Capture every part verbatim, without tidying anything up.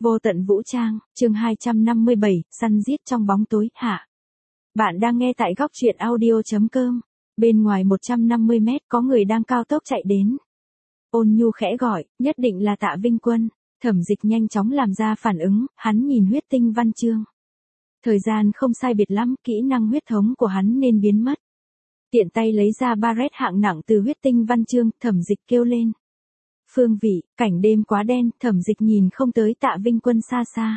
Vô tận vũ trang, chương hai trăm năm mươi bảy, săn giết trong bóng tối, hạ. Bạn đang nghe tại góc truyện audio chấm com. Bên ngoài một trăm năm mươi mét có người đang cao tốc chạy đến. Ôn Nhu khẽ gọi, nhất định là Tạ Vinh Quân. Thẩm Dịch nhanh chóng làm ra phản ứng, hắn nhìn huyết tinh văn chương. Thời gian không sai biệt lắm, kỹ năng huyết thống của hắn nên biến mất. Tiện tay lấy ra Barret hạng nặng từ huyết tinh văn chương, Thẩm Dịch kêu lên. Phương vị, cảnh đêm quá đen, Thẩm Dịch nhìn không tới Tạ Vinh Quân xa xa.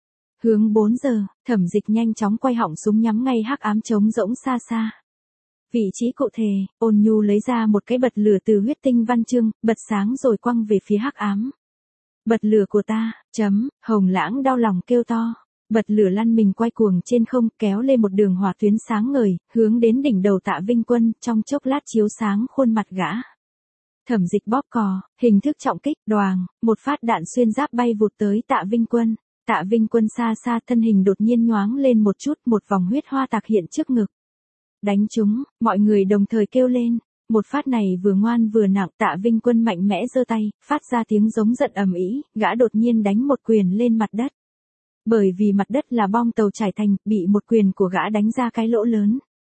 Hướng bốn giờ, Thẩm Dịch nhanh chóng quay họng súng nhắm ngay hắc ám trống rỗng xa xa. Vị trí cụ thể, Ôn Nhu lấy ra một cái bật lửa từ huyết tinh văn chương, bật sáng rồi quăng về phía hắc ám. Bật lửa của ta, chấm, Hồng Lãng đau lòng kêu to. Bật lửa lăn mình quay cuồng trên không, kéo lên một đường hỏa tuyến sáng ngời, hướng đến đỉnh đầu Tạ Vinh Quân, trong chốc lát chiếu sáng khuôn mặt gã. Thẩm Dịch bóp cò, hình thức trọng kích, đoàng, một phát đạn xuyên giáp bay vụt tới Tạ Vinh Quân. Tạ Vinh Quân xa xa thân hình đột nhiên nhoáng lên một chút, một vòng huyết hoa tạc hiện trước ngực. Đánh trúng, mọi người đồng thời kêu lên. Một phát này vừa ngoan vừa nặng, Tạ Vinh Quân mạnh mẽ giơ tay, phát ra tiếng giống giận ầm ĩ, gã đột nhiên đánh một quyền lên mặt đất. Bởi vì mặt đất là bom tàu trải thành, bị một quyền của gã đánh ra cái lỗ lớn.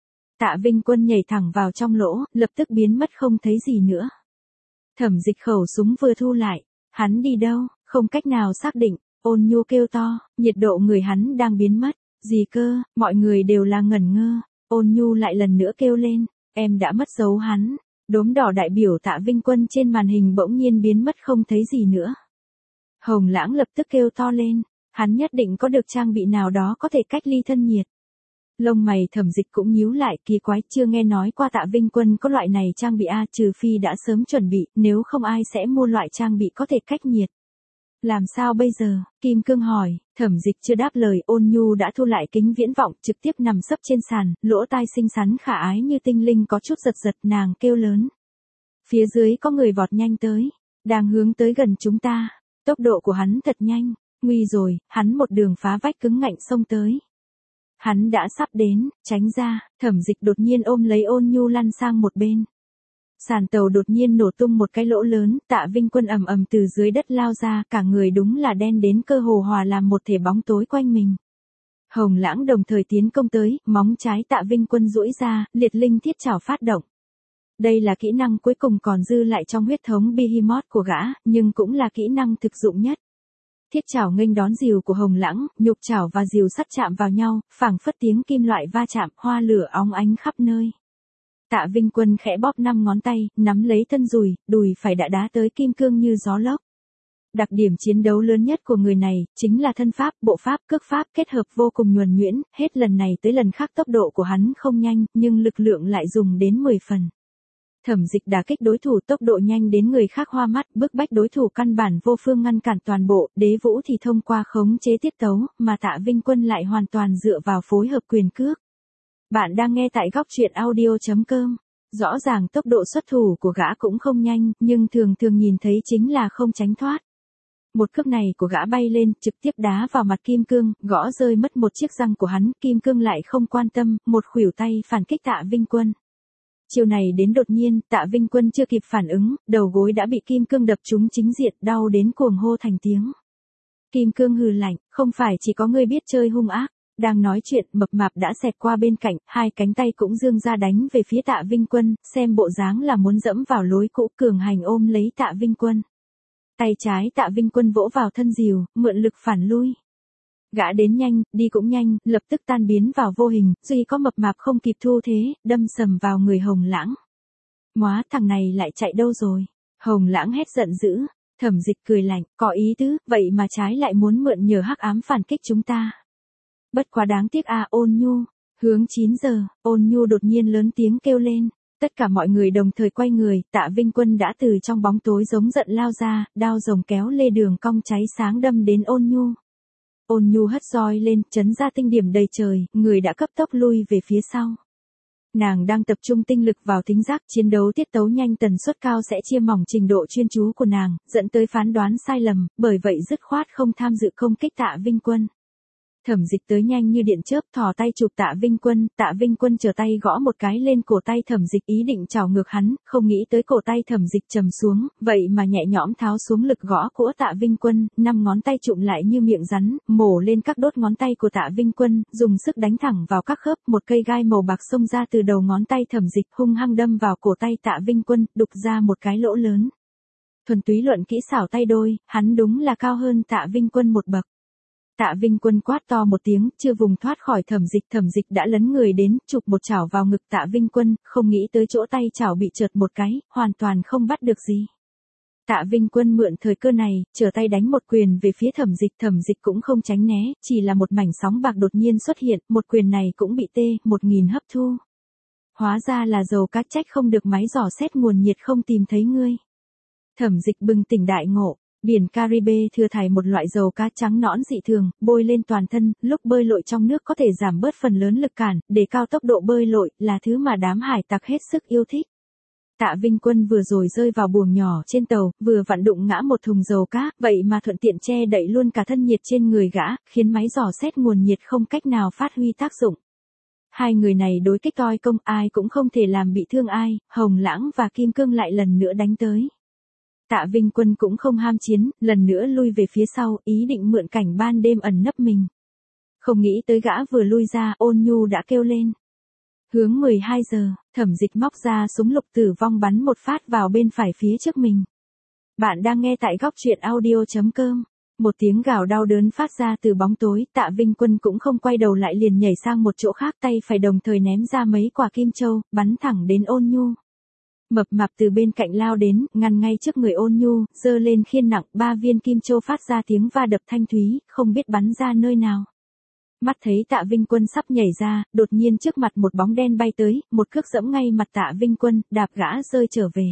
Tạ Vinh Quân nhảy thẳng vào trong lỗ, lập tức biến mất không thấy gì nữa. Thẩm Dịch khẩu súng vừa thu lại, hắn đi đâu, không cách nào xác định. Ôn Nhu kêu to, nhiệt độ người hắn đang biến mất. Gì cơ, mọi người đều là ngẩn ngơ. Ôn Nhu lại lần nữa kêu lên, em đã mất dấu hắn. Đốm đỏ đại biểu Tạ Vinh Quân trên màn hình bỗng nhiên biến mất không thấy gì nữa. Hồng Lãng lập tức kêu to lên, hắn nhất định có được trang bị nào đó có thể cách ly thân nhiệt. Lông mày Thẩm Dịch cũng nhíu lại, kỳ quái, chưa nghe nói qua Tạ Vinh Quân có loại này trang bị a, trừ phi đã sớm chuẩn bị, nếu không ai sẽ mua loại trang bị có thể cách nhiệt. Làm sao bây giờ? Kim Cương hỏi. Thẩm Dịch chưa đáp lời, Ôn Nhu đã thu lại kính viễn vọng, trực tiếp nằm sấp trên sàn, lỗ tai xinh xắn khả ái như tinh linh có chút giật giật, nàng kêu lớn. Phía dưới có người vọt nhanh tới, đang hướng tới gần chúng ta. Tốc độ của hắn thật nhanh, nguy rồi, hắn một đường phá vách cứng ngạnh xông tới. Hắn đã sắp đến, tránh ra. Thẩm Dịch đột nhiên ôm lấy Ôn Nhu lăn sang một bên. Sàn tàu đột nhiên nổ tung một cái lỗ lớn, Tạ Vinh Quân ầm ầm từ dưới đất lao ra, cả người đúng là đen đến cơ hồ hòa làm một thể bóng tối quanh mình. Hồng Lãng đồng thời tiến công tới, móng trái Tạ Vinh Quân duỗi ra, liệt linh thiết trảo phát động. Đây là kỹ năng cuối cùng còn dư lại trong huyết thống Behemoth của gã, nhưng cũng là kỹ năng thực dụng nhất. Thiết trảo nghênh đón rìu của Hồng Lãng, nhục trảo và rìu sắt chạm vào nhau, phảng phất tiếng kim loại va chạm, hoa lửa óng ánh khắp nơi. Tạ Vinh Quân khẽ bóp năm ngón tay, nắm lấy thân dùi, đùi phải đã đá tới kim cương như gió lốc. Đặc điểm chiến đấu lớn nhất của người này, chính là thân pháp, bộ pháp, cước pháp kết hợp vô cùng nhuần nhuyễn, hết lần này tới lần khác tốc độ của hắn không nhanh, nhưng lực lượng lại dùng đến mười phần. Thẩm Dịch đả kích đối thủ tốc độ nhanh đến người khác hoa mắt, bức bách đối thủ căn bản vô phương ngăn cản toàn bộ, Đế Vũ thì thông qua khống chế tiết tấu, mà Tạ Vinh Quân lại hoàn toàn dựa vào phối hợp quyền cước. Bạn đang nghe tại góc truyện audio chấm com. Rõ ràng tốc độ xuất thủ của gã cũng không nhanh, nhưng thường thường nhìn thấy chính là không tránh thoát. Một cước này của gã bay lên, trực tiếp đá vào mặt kim cương, gõ rơi mất một chiếc răng của hắn, kim cương lại không quan tâm, một khuỷu tay phản kích Tạ Vinh Quân. Chiều này đến đột nhiên, Tạ Vinh Quân chưa kịp phản ứng, đầu gối đã bị kim cương đập trúng chính diện, đau đến cuồng hô thành tiếng. Kim cương hừ lạnh, không phải chỉ có ngươi biết chơi hung ác. Đang nói chuyện, mập mạp đã xẹt qua bên cạnh, hai cánh tay cũng giương ra đánh về phía Tạ Vinh Quân, xem bộ dáng là muốn dẫm vào lối cũ, cường hành ôm lấy Tạ Vinh Quân. Tay trái Tạ Vinh Quân vỗ vào thân rìu, mượn lực phản lui. Gã đến nhanh, đi cũng nhanh, lập tức tan biến vào vô hình, duy có mập mạp không kịp thu thế, đâm sầm vào người Hồng Lãng. Móa, thằng này lại chạy đâu rồi? Hồng Lãng hét giận dữ. Thẩm Dịch cười lạnh, có ý tứ, vậy mà trái lại muốn mượn nhờ hắc ám phản kích chúng ta. Bất quá đáng tiếc à. Ôn Nhu. Hướng chín giờ, Ôn Nhu đột nhiên lớn tiếng kêu lên. Tất cả mọi người đồng thời quay người, Tạ Vinh Quân đã từ trong bóng tối giống giận lao ra, đao rồng kéo lê đường cong cháy sáng đâm đến Ôn Nhu. Ôn Nhu hất roi lên, chấn ra tinh điểm đầy trời, người đã cấp tốc lui về phía sau. Nàng đang tập trung tinh lực vào thính giác, chiến đấu tiết tấu nhanh tần suất cao sẽ chia mỏng trình độ chuyên chú của nàng, dẫn tới phán đoán sai lầm, bởi vậy dứt khoát không tham dự công kích Tạ Vinh Quân. Thẩm Dịch tới nhanh như điện chớp, thò tay chụp Tạ Vinh Quân, Tạ Vinh Quân trở tay gõ một cái lên cổ tay Thẩm Dịch ý định chảo ngược hắn, không nghĩ tới cổ tay Thẩm Dịch trầm xuống, vậy mà nhẹ nhõm tháo xuống lực gõ của Tạ Vinh Quân, năm ngón tay chụm lại như miệng rắn, mổ lên các đốt ngón tay của Tạ Vinh Quân, dùng sức đánh thẳng vào các khớp, một cây gai màu bạc xông ra từ đầu ngón tay Thẩm Dịch, hung hăng đâm vào cổ tay Tạ Vinh Quân, đục ra một cái lỗ lớn. Thuần túy luận kỹ xảo tay đôi, hắn đúng là cao hơn Tạ Vinh Quân một bậc. Tạ Vinh Quân quát to một tiếng, chưa vùng thoát khỏi Thẩm Dịch, Thẩm Dịch đã lấn người đến, chụp một chảo vào ngực Tạ Vinh Quân, không nghĩ tới chỗ tay chảo bị trượt một cái, hoàn toàn không bắt được gì. Tạ Vinh Quân mượn thời cơ này, trở tay đánh một quyền về phía Thẩm Dịch, Thẩm Dịch cũng không tránh né, chỉ là một mảnh sóng bạc đột nhiên xuất hiện, một quyền này cũng bị tê, một nghìn hấp thu. Hóa ra là dầu cá, trách không được máy dò xét nguồn nhiệt không tìm thấy ngươi. Thẩm Dịch bừng tỉnh đại ngộ. Biển Caribe thừa thải một loại dầu cá trắng nõn dị thường, bôi lên toàn thân, lúc bơi lội trong nước có thể giảm bớt phần lớn lực cản, để cao tốc độ bơi lội, là thứ mà đám hải tặc hết sức yêu thích. Tạ Vinh Quân vừa rồi rơi vào buồng nhỏ trên tàu, vừa vặn đụng ngã một thùng dầu cá, vậy mà thuận tiện che đậy luôn cả thân nhiệt trên người gã, khiến máy dò xét nguồn nhiệt không cách nào phát huy tác dụng. Hai người này đối kích toi công, ai cũng không thể làm bị thương ai, Hồng Lãng và Kim Cương lại lần nữa đánh tới. Tạ Vinh Quân cũng không ham chiến, lần nữa lui về phía sau, ý định mượn cảnh ban đêm ẩn nấp mình. Không nghĩ tới gã vừa lui ra, Ôn Nhu đã kêu lên. Hướng mười hai giờ, Thẩm Dịch móc ra súng lục tử vong bắn một phát vào bên phải phía trước mình. Bạn đang nghe tại góc truyện audio chấm com. Một tiếng gào đau đớn phát ra từ bóng tối, Tạ Vinh Quân cũng không quay đầu lại liền nhảy sang một chỗ khác, tay phải đồng thời ném ra mấy quả kim châu, bắn thẳng đến Ôn Nhu. Mập mạp từ bên cạnh lao đến, ngăn ngay trước người Ôn Nhu, giơ lên khiên nặng, ba viên kim châu phát ra tiếng va đập thanh thúy, không biết bắn ra nơi nào. Mắt thấy Tạ Vinh Quân sắp nhảy ra, đột nhiên trước mặt một bóng đen bay tới, một cước giẫm ngay mặt Tạ Vinh Quân, đạp gã rơi trở về.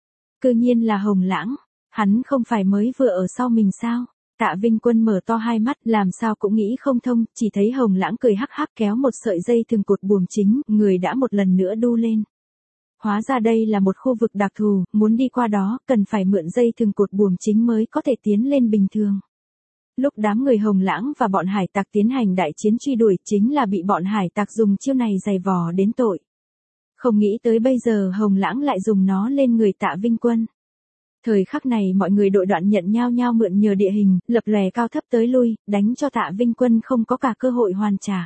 Cư nhiên là Hồng Lãng, hắn không phải mới vừa ở sau mình sao? Tạ Vinh Quân mở to hai mắt, làm sao cũng nghĩ không thông, chỉ thấy Hồng Lãng cười hắc hắc kéo một sợi dây thừng cột buồm chính, người đã một lần nữa đu lên. Hóa ra đây là một khu vực đặc thù, muốn đi qua đó, cần phải mượn dây thừng cột buồm chính mới có thể tiến lên bình thường. Lúc đám người Hồng Lãng và bọn hải tặc tiến hành đại chiến truy đuổi, chính là bị bọn hải tặc dùng chiêu này giày vò đến tội. Không nghĩ tới bây giờ Hồng Lãng lại dùng nó lên người Tạ Vinh Quân. Thời khắc này mọi người đội đoạn nhận nhau nhau mượn nhờ địa hình, lập lè cao thấp tới lui, đánh cho Tạ Vinh Quân không có cả cơ hội hoàn trả.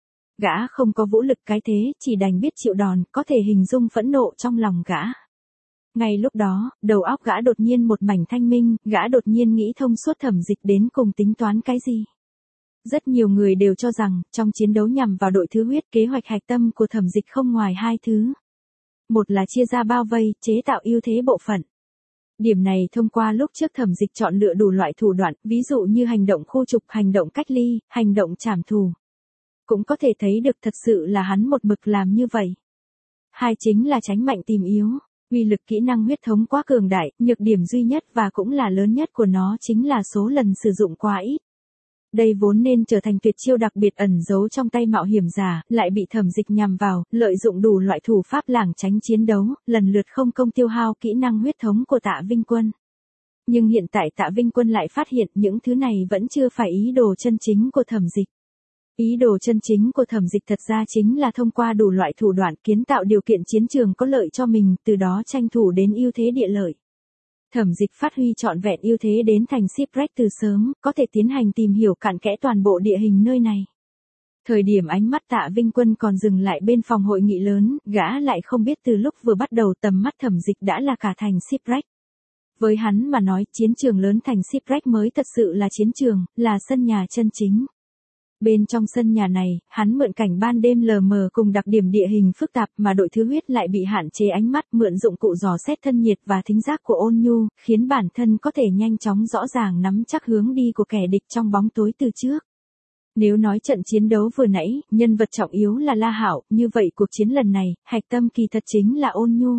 Gã không có vũ lực cái thế, chỉ đành biết chịu đòn, có thể hình dung phẫn nộ trong lòng gã. Ngay lúc đó, đầu óc gã đột nhiên một mảnh thanh minh, gã đột nhiên nghĩ thông suốt Thẩm Dịch đến cùng tính toán cái gì. Rất nhiều người đều cho rằng, trong chiến đấu nhằm vào đội thứ huyết, kế hoạch hạch tâm của Thẩm Dịch không ngoài hai thứ. Một là chia ra bao vây, chế tạo ưu thế bộ phận. Điểm này thông qua lúc trước Thẩm Dịch chọn lựa đủ loại thủ đoạn, ví dụ như hành động khu trục, hành động cách ly, hành động trảm thù. Cũng có thể thấy được thật sự là hắn một mực làm như vậy. Hai chính là tránh mạnh tìm yếu. Uy lực kỹ năng huyết thống quá cường đại, nhược điểm duy nhất và cũng là lớn nhất của nó chính là số lần sử dụng quá ít. Đây vốn nên trở thành tuyệt chiêu đặc biệt ẩn giấu trong tay mạo hiểm giả, lại bị Thẩm Dịch nhằm vào, lợi dụng đủ loại thủ pháp lảng tránh chiến đấu, lần lượt không công tiêu hao kỹ năng huyết thống của Tạ Vinh Quân. Nhưng hiện tại Tạ Vinh Quân lại phát hiện những thứ này vẫn chưa phải ý đồ chân chính của Thẩm Dịch. Ý đồ chân chính của Thẩm Dịch thật ra chính là thông qua đủ loại thủ đoạn kiến tạo điều kiện chiến trường có lợi cho mình, từ đó tranh thủ đến ưu thế địa lợi. Thẩm Dịch phát huy trọn vẹn ưu thế đến thành shipwreck từ sớm, có thể tiến hành tìm hiểu cặn kẽ toàn bộ địa hình nơi này. Thời điểm ánh mắt Tạ Vinh Quân còn dừng lại bên phòng hội nghị lớn, gã lại không biết từ lúc vừa bắt đầu tầm mắt Thẩm Dịch đã là cả thành shipwreck. Với hắn mà nói, chiến trường lớn thành shipwreck mới thật sự là chiến trường, là sân nhà chân chính. Bên trong sân nhà này, hắn mượn cảnh ban đêm lờ mờ cùng đặc điểm địa hình phức tạp mà đội thứ huyết lại bị hạn chế ánh mắt, mượn dụng cụ dò xét thân nhiệt và thính giác của Ôn Nhu, khiến bản thân có thể nhanh chóng rõ ràng nắm chắc hướng đi của kẻ địch trong bóng tối từ trước. Nếu nói trận chiến đấu vừa nãy, nhân vật trọng yếu là La Hạo, như vậy cuộc chiến lần này, hạch tâm kỳ thật chính là Ôn Nhu.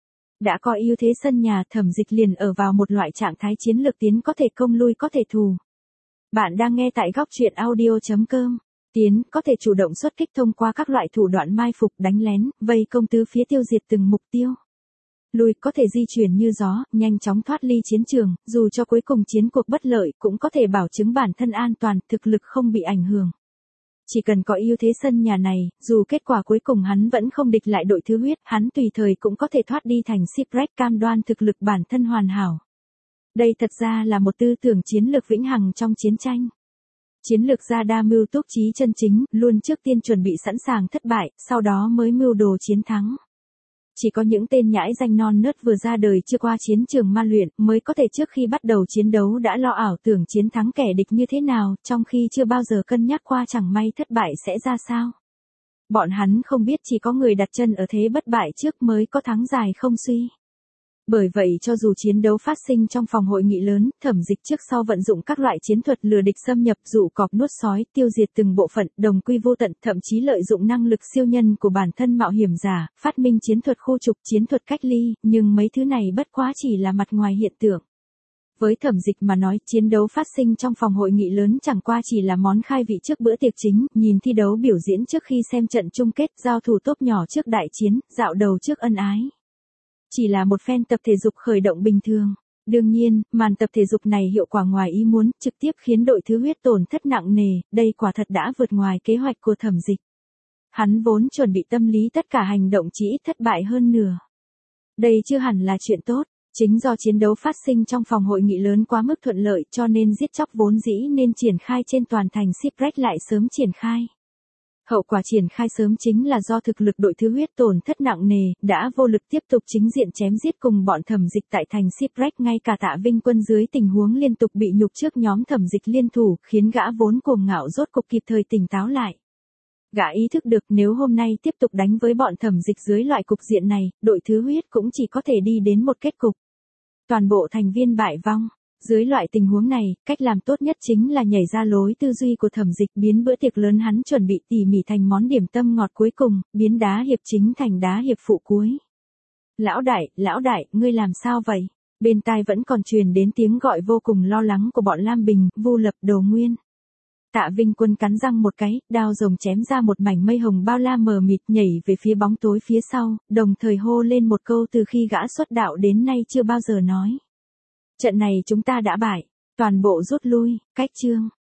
Đã có ưu thế sân nhà, Thẩm Dịch liền ở vào một loại trạng thái chiến lược tiến có thể công lui có thể thù. Bạn đang nghe tại góc truyện audio chấm com. Tiến có thể chủ động xuất kích thông qua các loại thủ đoạn mai phục, đánh lén, vây công tứ phía tiêu diệt từng mục tiêu. Lui có thể di chuyển như gió, nhanh chóng thoát ly chiến trường, dù cho cuối cùng chiến cuộc bất lợi cũng có thể bảo chứng bản thân an toàn, thực lực không bị ảnh hưởng. Chỉ cần có ưu thế sân nhà này, dù kết quả cuối cùng hắn vẫn không địch lại đội thứ huyết, hắn tùy thời cũng có thể thoát đi thành shipwreck, cam đoan thực lực bản thân hoàn hảo. Đây thật ra là một tư tưởng chiến lược vĩnh hằng trong chiến tranh. Chiến lược gia đa mưu túc trí chân chính, luôn trước tiên chuẩn bị sẵn sàng thất bại, sau đó mới mưu đồ chiến thắng. Chỉ có những tên nhãi danh non nớt vừa ra đời chưa qua chiến trường ma luyện mới có thể trước khi bắt đầu chiến đấu đã lo ảo tưởng chiến thắng kẻ địch như thế nào, trong khi chưa bao giờ cân nhắc qua chẳng may thất bại sẽ ra sao. Bọn hắn không biết chỉ có người đặt chân ở thế bất bại trước mới có thắng dài không suy. Bởi vậy cho dù chiến đấu phát sinh trong phòng hội nghị lớn, Thẩm Dịch trước sau vận dụng các loại chiến thuật lừa địch xâm nhập, dụ cọp nuốt sói, tiêu diệt từng bộ phận, đồng quy vô tận, thậm chí lợi dụng năng lực siêu nhân của bản thân mạo hiểm giả, phát minh chiến thuật khu trục, chiến thuật cách ly, nhưng mấy thứ này bất quá chỉ là mặt ngoài hiện tượng. Với Thẩm Dịch mà nói, chiến đấu phát sinh trong phòng hội nghị lớn chẳng qua chỉ là món khai vị trước bữa tiệc chính, nhìn thi đấu biểu diễn trước khi xem trận chung kết, giao thủ top nhỏ trước đại chiến, dạo đầu trước ân ái. Chỉ là một phen tập thể dục khởi động bình thường. Đương nhiên, màn tập thể dục này hiệu quả ngoài ý muốn, trực tiếp khiến đội thứ huyết tổn thất nặng nề, đây quả thật đã vượt ngoài kế hoạch của Thẩm Dịch. Hắn vốn chuẩn bị tâm lý tất cả hành động chỉ ít thất bại hơn nửa. Đây chưa hẳn là chuyện tốt, chính do chiến đấu phát sinh trong phòng hội nghị lớn quá mức thuận lợi cho nên giết chóc vốn dĩ nên triển khai trên toàn thành shipwreck lại sớm triển khai. Hậu quả triển khai sớm chính là do thực lực đội thứ huyết tổn thất nặng nề, đã vô lực tiếp tục chính diện chém giết cùng bọn Thẩm Dịch tại thành shipwreck, ngay cả Tạ Vinh Quân dưới tình huống liên tục bị nhục trước nhóm Thẩm Dịch liên thủ, khiến gã vốn cuồng ngạo rốt cục kịp thời tỉnh táo lại. Gã ý thức được nếu hôm nay tiếp tục đánh với bọn Thẩm Dịch dưới loại cục diện này, đội thứ huyết cũng chỉ có thể đi đến một kết cục. Toàn bộ thành viên bại vong. Dưới loại tình huống này, cách làm tốt nhất chính là nhảy ra lối tư duy của Thẩm Dịch, biến bữa tiệc lớn hắn chuẩn bị tỉ mỉ thành món điểm tâm ngọt cuối cùng, biến đá hiệp chính thành đá hiệp phụ cuối. Lão đại, lão đại, ngươi làm sao vậy? Bên tai vẫn còn truyền đến tiếng gọi vô cùng lo lắng của bọn Lam Bình, Vu Lập, Đồ Nguyên. Tạ Vinh Quân cắn răng một cái, đao rồng chém ra một mảnh mây hồng bao la mờ mịt, nhảy về phía bóng tối phía sau, đồng thời hô lên một câu từ khi gã xuất đạo đến nay chưa bao giờ nói. Trận này chúng ta đã bại, toàn bộ rút lui, cách chương.